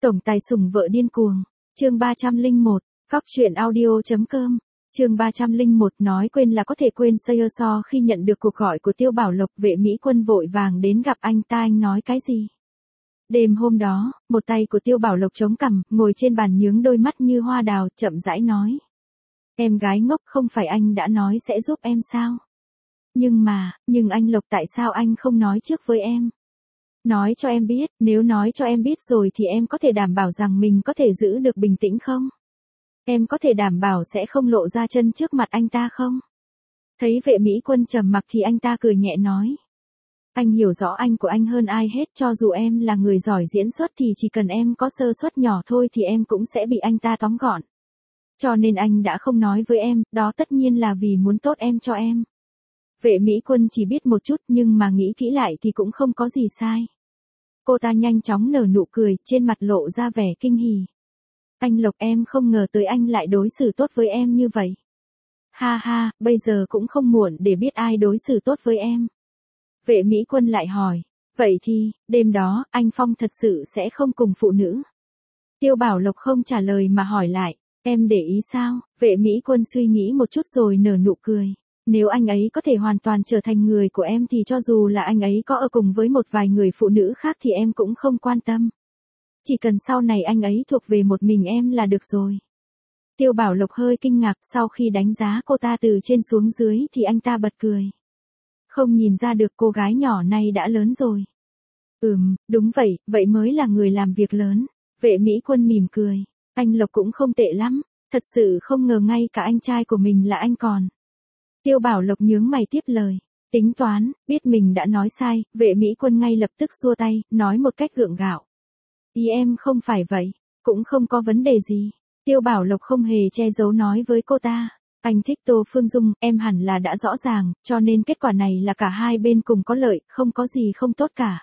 Tổng tài sủng vợ điên cuồng. Chương 301, Cóc truyện audio.com. Chương 301 nói quên là có thể quên So khi nhận được cuộc gọi của Tiêu Bảo Lộc, Vệ Mỹ Quân vội vàng đến gặp anh ta. Anh nói cái gì? Đêm hôm đó, một tay của Tiêu Bảo Lộc chống cằm, ngồi trên bàn nhướng đôi mắt như hoa đào, chậm rãi nói. Em gái ngốc, không phải anh đã nói sẽ giúp em sao? Nhưng anh Lộc, tại sao anh không nói trước với em? Nói cho em biết, nếu nói cho em biết rồi thì em có thể đảm bảo rằng mình có thể giữ được bình tĩnh không? Em có thể đảm bảo sẽ không lộ ra chân trước mặt anh ta không? Thấy Vệ Mỹ Quân trầm mặc thì anh ta cười nhẹ nói. Anh hiểu rõ anh của anh hơn ai hết, cho dù em là người giỏi diễn xuất thì chỉ cần em có sơ suất nhỏ thôi thì em cũng sẽ bị anh ta tóm gọn. Cho nên anh đã không nói với em, đó tất nhiên là vì muốn tốt em cho em. Vệ Mỹ Quân chỉ biết một chút nhưng mà nghĩ kỹ lại thì cũng không có gì sai. Cô ta nhanh chóng nở nụ cười, trên mặt lộ ra vẻ kinh hỉ. Anh Lộc, em không ngờ tới anh lại đối xử tốt với em như vậy. Ha ha, bây giờ cũng không muộn để biết ai đối xử tốt với em. Vệ Mỹ Quân lại hỏi, vậy thì, đêm đó, anh Phong thật sự sẽ không cùng phụ nữ? Tiêu Bảo Lộc không trả lời mà hỏi lại, em để ý sao? Vệ Mỹ Quân suy nghĩ một chút rồi nở nụ cười. Nếu anh ấy có thể hoàn toàn trở thành người của em thì cho dù là anh ấy có ở cùng với một vài người phụ nữ khác thì em cũng không quan tâm. Chỉ cần sau này anh ấy thuộc về một mình em là được rồi. Tiêu Bảo Lộc hơi kinh ngạc, sau khi đánh giá cô ta từ trên xuống dưới thì anh ta bật cười. Không nhìn ra được cô gái nhỏ này đã lớn rồi. Đúng vậy, vậy mới là người làm việc lớn. Vệ Mỹ Quân mỉm cười. Anh Lộc cũng không tệ lắm, thật sự không ngờ ngay cả anh trai của mình là anh còn. Tiêu Bảo Lộc nhướng mày tiếp lời. Tính toán, biết mình đã nói sai, Vệ Mỹ Quân ngay lập tức xua tay, nói một cách gượng gạo. Ý em không phải vậy, cũng không có vấn đề gì. Tiêu Bảo Lộc không hề che giấu nói với cô ta. Anh thích Tô Phương Dung, em hẳn là đã rõ ràng, cho nên kết quả này là cả hai bên cùng có lợi, không có gì không tốt cả.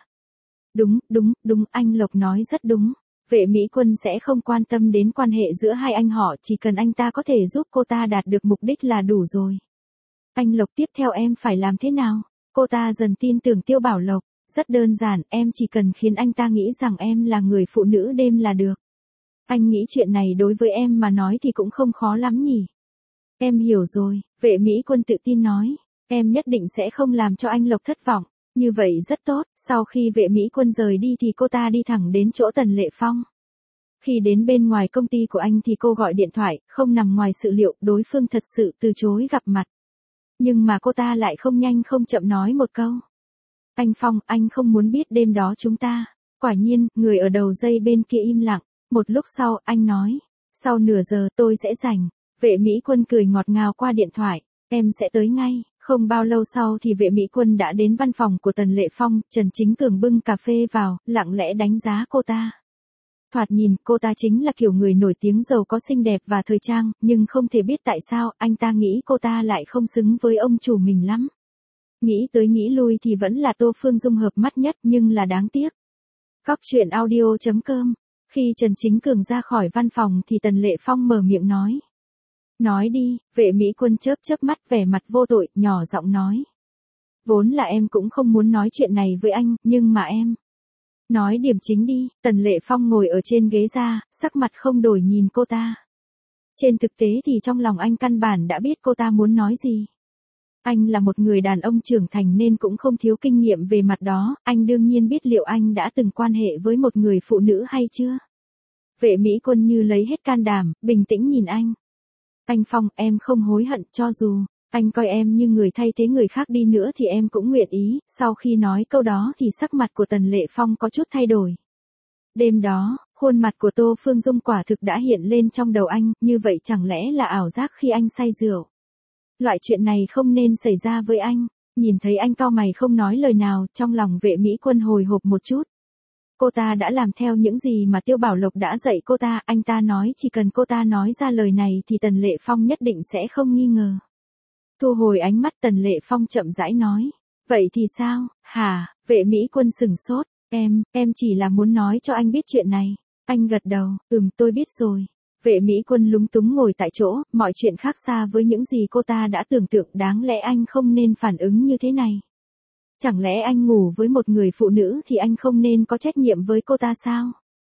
Đúng, anh Lộc nói rất đúng. Vệ Mỹ Quân sẽ không quan tâm đến quan hệ giữa hai anh họ, chỉ cần anh ta có thể giúp cô ta đạt được mục đích là đủ rồi. Anh Lộc, tiếp theo em phải làm thế nào? Cô ta dần tin tưởng Tiêu Bảo Lộc. Rất đơn giản, em chỉ cần khiến anh ta nghĩ rằng em là người phụ nữ đêm là được. Anh nghĩ chuyện này đối với em mà nói thì cũng không khó lắm nhỉ? Em hiểu rồi, Vệ Mỹ Quân tự tin nói. Em nhất định sẽ không làm cho anh Lộc thất vọng. Như vậy rất tốt. Sau khi Vệ Mỹ Quân rời đi thì cô ta đi thẳng đến chỗ Tần Lệ Phong. Khi đến bên ngoài công ty của anh thì cô gọi điện thoại, không nằm ngoài sự liệu, đối phương thật sự từ chối gặp mặt. Nhưng mà cô ta lại không nhanh không chậm nói một câu. Anh Phong, anh không muốn biết đêm đó chúng ta. Quả nhiên, người ở đầu dây bên kia im lặng. Một lúc sau, anh nói. Sau nửa giờ tôi sẽ rảnh. Vệ Mỹ Quân cười ngọt ngào qua điện thoại. Em sẽ tới ngay. Không bao lâu sau thì Vệ Mỹ Quân đã đến văn phòng của Tần Lệ Phong. Trần Chính Cường bưng cà phê vào, lặng lẽ đánh giá cô ta. Thoạt nhìn, cô ta chính là kiểu người nổi tiếng giàu có, xinh đẹp và thời trang, nhưng không thể biết tại sao, anh ta nghĩ cô ta lại không xứng với ông chủ mình lắm. Nghĩ tới nghĩ lui thì vẫn là Tô Phương Dung hợp mắt nhất, nhưng là đáng tiếc. Cóc truyện audio.com. Khi Trần Chính Cường ra khỏi văn phòng thì Tần Lệ Phong mở miệng nói. Nói đi, Vệ Mỹ Quân chớp mắt vẻ mặt vô tội, nhỏ giọng nói. Vốn là em cũng không muốn nói chuyện này với anh, nhưng mà em. Nói điểm chính đi. Tần Lệ Phong ngồi ở trên ghế ra, sắc mặt không đổi nhìn cô ta. Trên thực tế thì trong lòng anh căn bản đã biết cô ta muốn nói gì. Anh là một người đàn ông trưởng thành nên cũng không thiếu kinh nghiệm về mặt đó, anh đương nhiên biết liệu anh đã từng quan hệ với một người phụ nữ hay chưa. Vệ Mỹ Quân như lấy hết can đảm, bình tĩnh nhìn anh. Anh Phong, em không hối hận, cho dù anh coi em như người thay thế người khác đi nữa thì em cũng nguyện ý. Sau khi nói câu đó thì sắc mặt của Tần Lệ Phong có chút thay đổi. Đêm đó, khuôn mặt của Tô Phương Dung quả thực đã hiện lên trong đầu anh, như vậy chẳng lẽ là ảo giác khi anh say rượu. Loại chuyện này không nên xảy ra với anh. Nhìn thấy anh cau mày không nói lời nào, trong lòng Vệ Mỹ Quân hồi hộp một chút. Cô ta đã làm theo những gì mà Tiêu Bảo Lộc đã dạy cô ta, anh ta nói chỉ cần cô ta nói ra lời này thì Tần Lệ Phong nhất định sẽ không nghi ngờ. Thu hồi ánh mắt, Tần Lệ Phong chậm rãi nói. Vậy thì sao, hả? Vệ Mỹ Quân sừng sốt. Em chỉ là muốn nói cho anh biết chuyện này. Anh gật đầu, tôi biết rồi. Vệ Mỹ Quân lúng túng ngồi tại chỗ, mọi chuyện khác xa với những gì cô ta đã tưởng tượng, đáng lẽ anh không nên phản ứng như thế này. Chẳng lẽ anh ngủ với một người phụ nữ thì anh không nên có trách nhiệm với cô ta sao?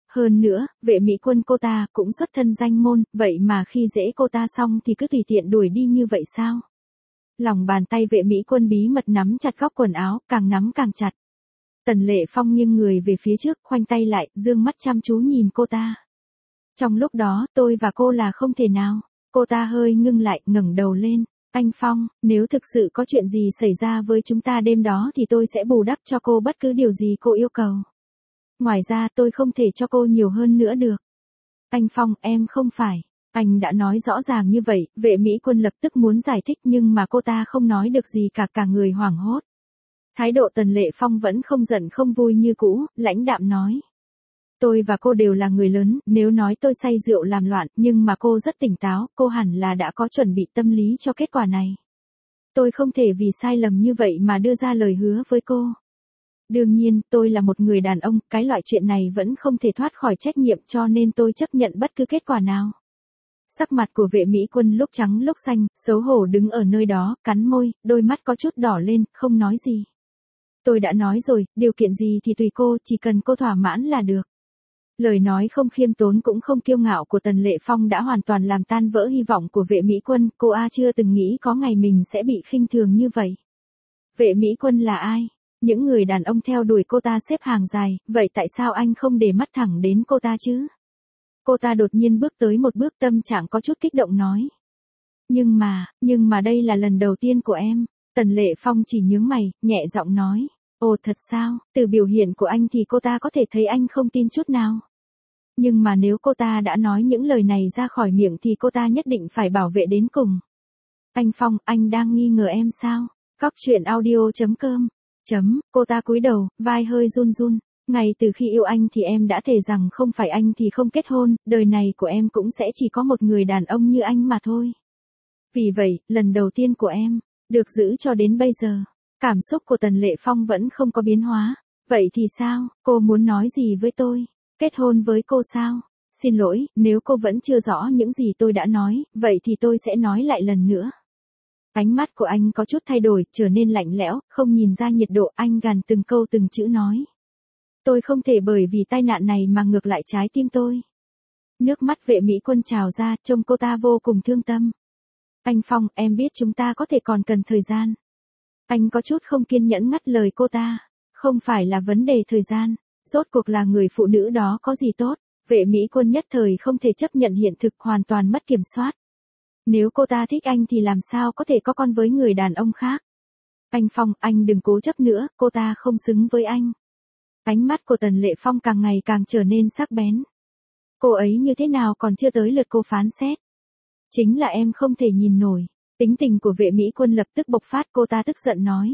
Hơn nữa, vệ mỹ quân cô ta cũng xuất thân danh môn, vậy mà khi dễ cô ta xong thì cứ tùy tiện đuổi đi như vậy sao? Lòng bàn tay vệ mỹ quân bí mật nắm chặt góc quần áo, càng nắm càng chặt. Tần Lệ Phong nghiêng người về phía trước, khoanh tay lại, dương mắt chăm chú nhìn cô ta. Trong lúc đó, tôi và cô là không thể nào. Cô ta hơi ngưng lại, ngẩng đầu lên. Anh Phong, nếu thực sự có chuyện gì xảy ra với chúng ta đêm đó thì tôi sẽ bù đắp cho cô bất cứ điều gì cô yêu cầu. Ngoài ra tôi không thể cho cô nhiều hơn nữa được. Anh Phong, em không phải. Anh đã nói rõ ràng như vậy, vệ mỹ quân lập tức muốn giải thích nhưng mà cô ta không nói được gì cả người hoảng hốt. Thái độ Tần Lệ Phong vẫn không giận không vui như cũ, lãnh đạm nói. Tôi và cô đều là người lớn, nếu nói tôi say rượu làm loạn, nhưng mà cô rất tỉnh táo, cô hẳn là đã có chuẩn bị tâm lý cho kết quả này. Tôi không thể vì sai lầm như vậy mà đưa ra lời hứa với cô. Đương nhiên, tôi là một người đàn ông, cái loại chuyện này vẫn không thể thoát khỏi trách nhiệm cho nên tôi chấp nhận bất cứ kết quả nào. Sắc mặt của vệ mỹ quân lúc trắng lúc xanh, xấu hổ đứng ở nơi đó, cắn môi, đôi mắt có chút đỏ lên, không nói gì. Tôi đã nói rồi, điều kiện gì thì tùy cô, chỉ cần cô thỏa mãn là được. Lời nói không khiêm tốn cũng không kiêu ngạo của Tần Lệ Phong đã hoàn toàn làm tan vỡ hy vọng của vệ mỹ quân, cô chưa từng nghĩ có ngày mình sẽ bị khinh thường như vậy. Vệ mỹ quân là ai? Những người đàn ông theo đuổi cô ta xếp hàng dài, vậy tại sao anh không để mắt thẳng đến cô ta chứ? Cô ta đột nhiên bước tới một bước, tâm trạng có chút kích động nói. Nhưng mà đây là lần đầu tiên của em. Tần Lệ Phong chỉ nhướng mày, nhẹ giọng nói. Ồ thật sao, từ biểu hiện của anh thì cô ta có thể thấy anh không tin chút nào. Nhưng mà nếu cô ta đã nói những lời này ra khỏi miệng thì cô ta nhất định phải bảo vệ đến cùng. Anh Phong, anh đang nghi ngờ em sao? Cóc truyện audio.com. Cô ta cúi đầu, vai hơi run run. Ngay từ khi yêu anh thì em đã thề rằng không phải anh thì không kết hôn, đời này của em cũng sẽ chỉ có một người đàn ông như anh mà thôi. Vì vậy, lần đầu tiên của em, được giữ cho đến bây giờ. Cảm xúc của Tần Lệ Phong vẫn không có biến hóa. Vậy thì sao, cô muốn nói gì với tôi? Kết hôn với cô sao? Xin lỗi, nếu cô vẫn chưa rõ những gì tôi đã nói, vậy thì tôi sẽ nói lại lần nữa. Ánh mắt của anh có chút thay đổi, trở nên lạnh lẽo, không nhìn ra nhiệt độ, anh gằn từng câu từng chữ nói. Tôi không thể bởi vì tai nạn này mà ngược lại trái tim tôi. Nước mắt vệ mỹ quân trào ra, trông cô ta vô cùng thương tâm. Anh Phong, em biết chúng ta có thể còn cần thời gian. Anh có chút không kiên nhẫn ngắt lời cô ta. Không phải là vấn đề thời gian. Rốt cuộc là người phụ nữ đó có gì tốt. Vệ mỹ quân nhất thời không thể chấp nhận hiện thực, hoàn toàn mất kiểm soát. Nếu cô ta thích anh thì làm sao có thể có con với người đàn ông khác. Anh Phong, anh đừng cố chấp nữa, cô ta không xứng với anh. Ánh mắt của Tần Lệ Phong càng ngày càng trở nên sắc bén. Cô ấy như thế nào còn chưa tới lượt cô phán xét. Chính là em không thể nhìn nổi. Tính tình của vệ mỹ quân lập tức bộc phát, cô ta tức giận nói.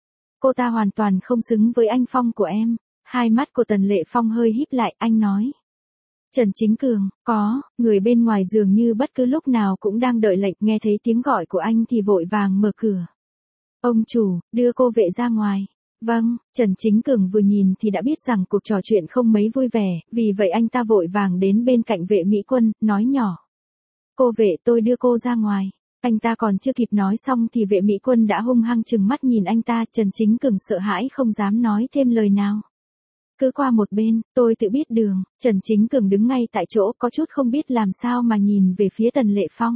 Cô ta hoàn toàn không xứng với anh Phong của em. Hai mắt của Tần Lệ Phong hơi híp lại, anh nói. Trần Chính Cường, người bên ngoài dường như bất cứ lúc nào cũng đang đợi lệnh, nghe thấy tiếng gọi của anh thì vội vàng mở cửa. Ông chủ, đưa cô vệ ra ngoài. Vâng, Trần Chính Cường vừa nhìn thì đã biết rằng cuộc trò chuyện không mấy vui vẻ, vì vậy anh ta vội vàng đến bên cạnh vệ mỹ quân, nói nhỏ. Cô vệ, tôi đưa cô ra ngoài. Anh ta còn chưa kịp nói xong thì vệ mỹ quân đã hung hăng trừng mắt nhìn anh ta, Trần Chính Cường sợ hãi không dám nói thêm lời nào. Cứ qua một bên, tôi tự biết đường. Trần Chính Cường đứng ngay tại chỗ, có chút không biết làm sao mà nhìn về phía Tần Lệ Phong.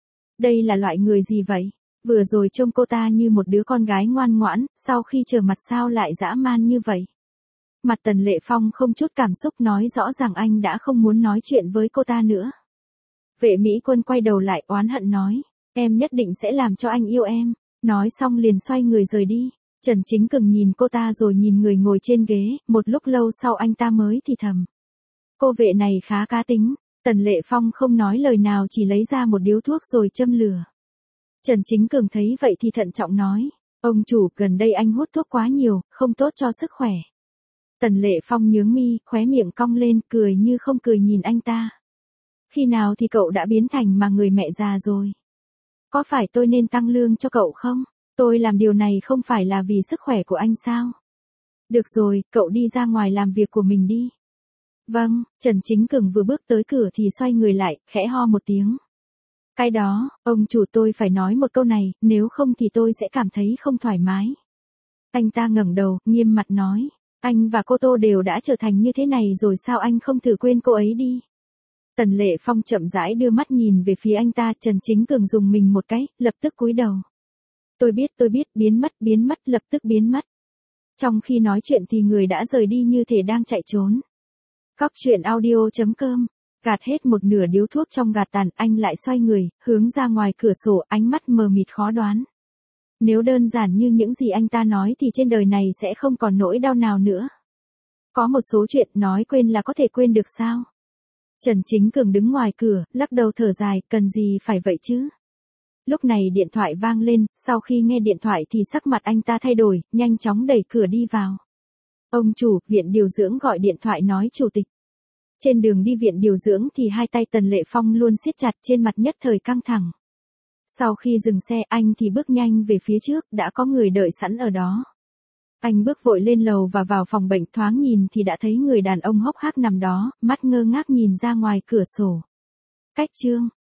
Đây là loại người gì vậy? Vừa rồi trông cô ta như một đứa con gái ngoan ngoãn, sau khi trở mặt sao lại dã man như vậy? Mặt Tần Lệ Phong không chút cảm xúc, nói rõ ràng anh đã không muốn nói chuyện với cô ta nữa. Vệ mỹ quân quay đầu lại oán hận nói, em nhất định sẽ làm cho anh yêu em. Nói xong liền xoay người rời đi. Trần Chính Cường nhìn cô ta rồi nhìn người ngồi trên ghế, một lúc lâu sau anh ta mới thì thầm. Cô vệ này khá cá tính. Tần Lệ Phong không nói lời nào, chỉ lấy ra một điếu thuốc rồi châm lửa. Trần Chính Cường thấy vậy thì thận trọng nói, ông chủ, gần đây anh hút thuốc quá nhiều, không tốt cho sức khỏe. Tần Lệ Phong nhướng mi, khóe miệng cong lên, cười như không cười nhìn anh ta. Khi nào thì cậu đã biến thành mà người mẹ già rồi? Có phải tôi nên tăng lương cho cậu không? Tôi làm điều này không phải là vì sức khỏe của anh sao? Được rồi, cậu đi ra ngoài làm việc của mình đi. Vâng, Trần Chính Cường vừa bước tới cửa thì xoay người lại, khẽ ho một tiếng. Cái đó, ông chủ, tôi phải nói một câu này, nếu không thì tôi sẽ cảm thấy không thoải mái. Anh ta ngẩng đầu, nghiêm mặt nói. Anh và cô Tô đều đã trở thành như thế này rồi sao anh không thử quên cô ấy đi. Tần Lệ Phong chậm rãi đưa mắt nhìn về phía anh ta, Trần Chính Cường dùng mình một cái, lập tức cúi đầu. Tôi biết, biến mất, lập tức biến mất. Trong khi nói chuyện thì người đã rời đi như thể đang chạy trốn. Cóc truyện audio.com. Gạt hết một nửa điếu thuốc trong gạt tàn, anh lại xoay người, hướng ra ngoài cửa sổ, ánh mắt mờ mịt khó đoán. Nếu đơn giản như những gì anh ta nói thì trên đời này sẽ không còn nỗi đau nào nữa. Có một số chuyện nói quên là có thể quên được sao? Trần Chính Cường đứng ngoài cửa, lắc đầu thở dài, cần gì phải vậy chứ? Lúc này điện thoại vang lên, sau khi nghe điện thoại thì sắc mặt anh ta thay đổi, nhanh chóng đẩy cửa đi vào. Ông chủ, viện điều dưỡng gọi điện thoại nói chủ tịch. Trên đường đi viện điều dưỡng thì hai tay Tần Lệ Phong luôn siết chặt, trên mặt nhất thời căng thẳng. Sau khi dừng xe anh thì bước nhanh về phía trước, đã có người đợi sẵn ở đó. Anh bước vội lên lầu và vào phòng bệnh, thoáng nhìn thì đã thấy người đàn ông hốc hác nằm đó, mắt ngơ ngác nhìn ra ngoài cửa sổ. Cách chương